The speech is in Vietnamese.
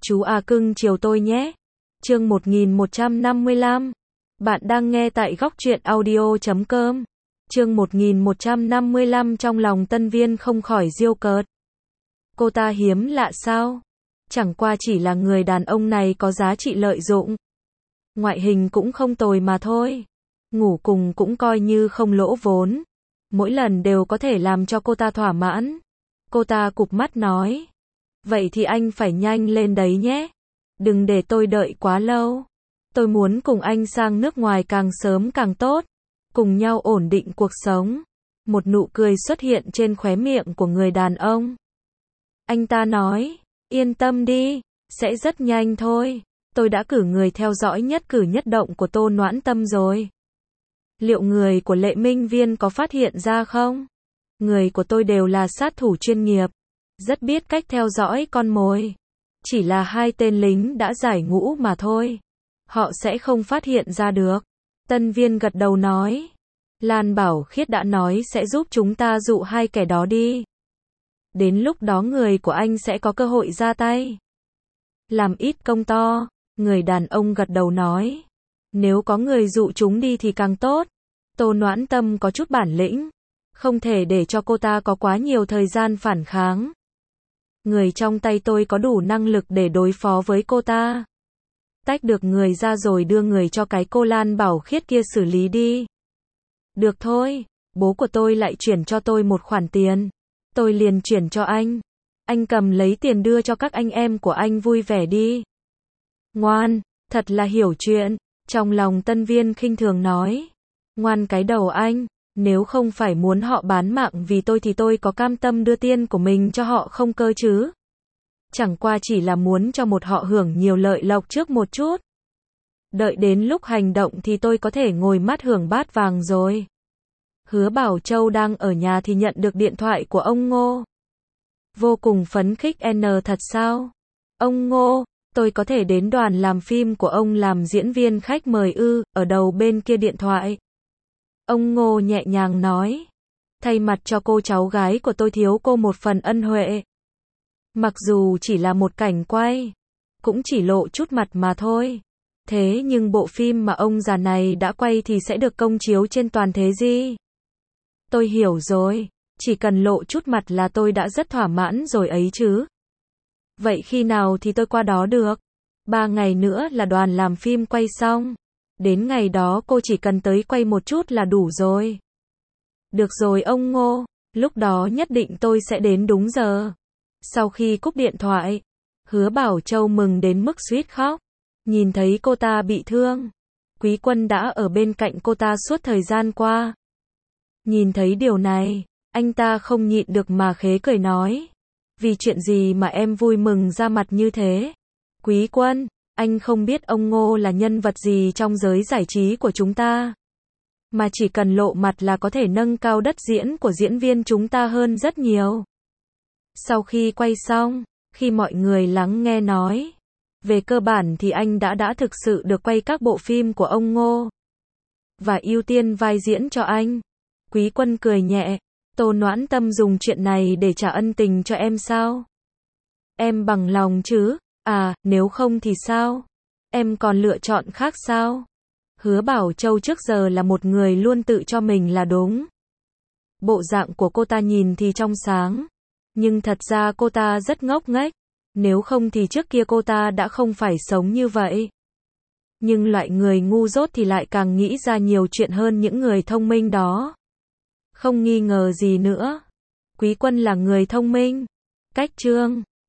Chú à cưng chiều tôi nhé. Chương 1155. Bạn đang nghe tại góc truyện audio.com. Chương 1155 trong lòng Tân Viên không khỏi giễu cợt. Cô ta hiếm lạ sao? Chẳng qua chỉ là người đàn ông này có giá trị lợi dụng. Ngoại hình cũng không tồi mà thôi. Ngủ cùng cũng coi như không lỗ vốn. Mỗi lần đều có thể làm cho cô ta thỏa mãn. Cô ta cụp mắt nói. Vậy thì anh phải nhanh lên đấy nhé. Đừng để tôi đợi quá lâu. Tôi muốn cùng anh sang nước ngoài càng sớm càng tốt. Cùng nhau ổn định cuộc sống. Một nụ cười xuất hiện trên khóe miệng của người đàn ông. Anh ta nói, yên tâm đi, sẽ rất nhanh thôi. Tôi đã cử người theo dõi nhất cử nhất động của Tô Noãn Tâm rồi. Liệu người của Lệ Minh Viên có phát hiện ra không? Người của tôi đều là sát thủ chuyên nghiệp. Rất biết cách theo dõi con mồi. Chỉ là hai tên lính đã giải ngũ mà thôi. Họ sẽ không phát hiện ra được. Tân Viên gật đầu nói. Lan Bảo Khiết đã nói sẽ giúp chúng ta dụ hai kẻ đó đi. Đến lúc đó người của anh sẽ có cơ hội ra tay. Làm ít công to. Người đàn ông gật đầu nói. Nếu có người dụ chúng đi thì càng tốt. Tô Noãn Tâm có chút bản lĩnh. Không thể để cho cô ta có quá nhiều thời gian phản kháng. Người trong tay tôi có đủ năng lực để đối phó với cô ta. Tách được người ra rồi đưa người cho cái cô Lan Bảo Khiết kia xử lý đi. Được thôi, bố của tôi lại chuyển cho tôi một khoản tiền. Tôi liền chuyển cho anh. Anh cầm lấy tiền đưa cho các anh em của anh vui vẻ đi. Ngoan, thật là hiểu chuyện. Trong lòng Tân Viên khinh thường nói. Ngoan cái đầu anh. Nếu không phải muốn họ bán mạng vì tôi thì tôi có cam tâm đưa tiền của mình cho họ không cơ chứ. Chẳng qua chỉ là muốn cho một họ hưởng nhiều lợi lộc trước một chút. Đợi đến lúc hành động thì tôi có thể ngồi mắt hưởng bát vàng rồi. Hứa Bảo Châu đang ở nhà thì nhận được điện thoại của ông Ngô. Vô cùng phấn khích thật sao? Ông Ngô, tôi có thể đến đoàn làm phim của ông làm diễn viên khách mời ư? Ở đầu bên kia điện thoại. Ông Ngô nhẹ nhàng nói. Thay mặt cho cô cháu gái của tôi thiếu cô một phần ân huệ. Mặc dù chỉ là một cảnh quay. Cũng chỉ lộ chút mặt mà thôi. Thế nhưng bộ phim mà ông già này đã quay thì sẽ được công chiếu trên toàn thế gì? Tôi hiểu rồi. Chỉ cần lộ chút mặt là tôi đã rất thỏa mãn rồi ấy chứ. Vậy khi nào thì tôi qua đó được? 3 ngày nữa là đoàn làm phim quay xong. Đến ngày đó cô chỉ cần tới quay một chút là đủ rồi. Được rồi ông Ngô, lúc đó nhất định tôi sẽ đến đúng giờ. Sau khi cúp điện thoại, Hứa Bảo Châu mừng đến mức suýt khóc. Nhìn thấy cô ta bị thương. Quý Quân đã ở bên cạnh cô ta suốt thời gian qua. Nhìn thấy điều này, anh ta không nhịn được mà khế cười nói. Vì chuyện gì mà em vui mừng ra mặt như thế? Quý Quân, anh không biết ông Ngô là nhân vật gì trong giới giải trí của chúng ta. Mà chỉ cần lộ mặt là có thể nâng cao đất diễn của diễn viên chúng ta hơn rất nhiều. Sau khi quay xong, khi mọi người lắng nghe nói, về cơ bản thì anh đã thực sự được quay các bộ phim của ông Ngô. Và ưu tiên vai diễn cho anh. Quý Quân cười nhẹ. Tô Noãn Tâm dùng chuyện này để trả ân tình cho em sao? Em bằng lòng chứ? À, nếu không thì sao? Em còn lựa chọn khác sao? Hứa Bảo Châu trước giờ là một người luôn tự cho mình là đúng. Bộ dạng của cô ta nhìn thì trong sáng. Nhưng thật ra cô ta rất ngốc nghếch. Nếu không thì trước kia cô ta đã không phải sống như vậy. Nhưng loại người ngu dốt thì lại càng nghĩ ra nhiều chuyện hơn những người thông minh đó. Không nghi ngờ gì nữa. Quý Quân là người thông minh. Cách chương